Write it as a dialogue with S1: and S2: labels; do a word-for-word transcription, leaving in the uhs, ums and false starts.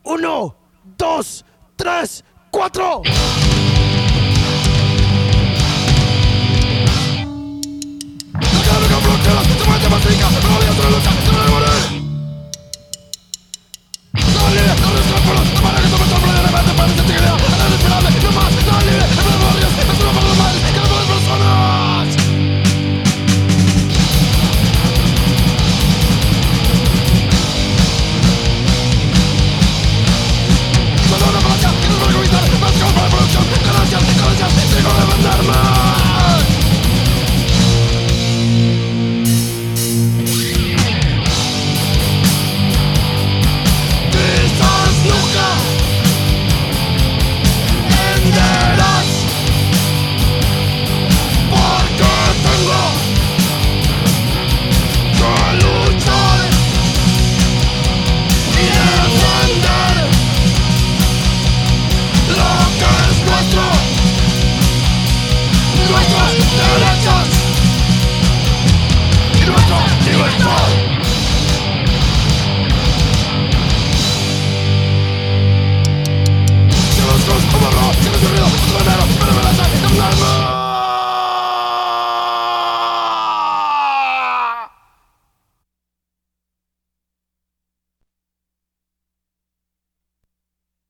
S1: Uno, dos, tres, cuatro. La cara que bloquea, se mueve más rica, no voy a hacer lucha, se me va a morir.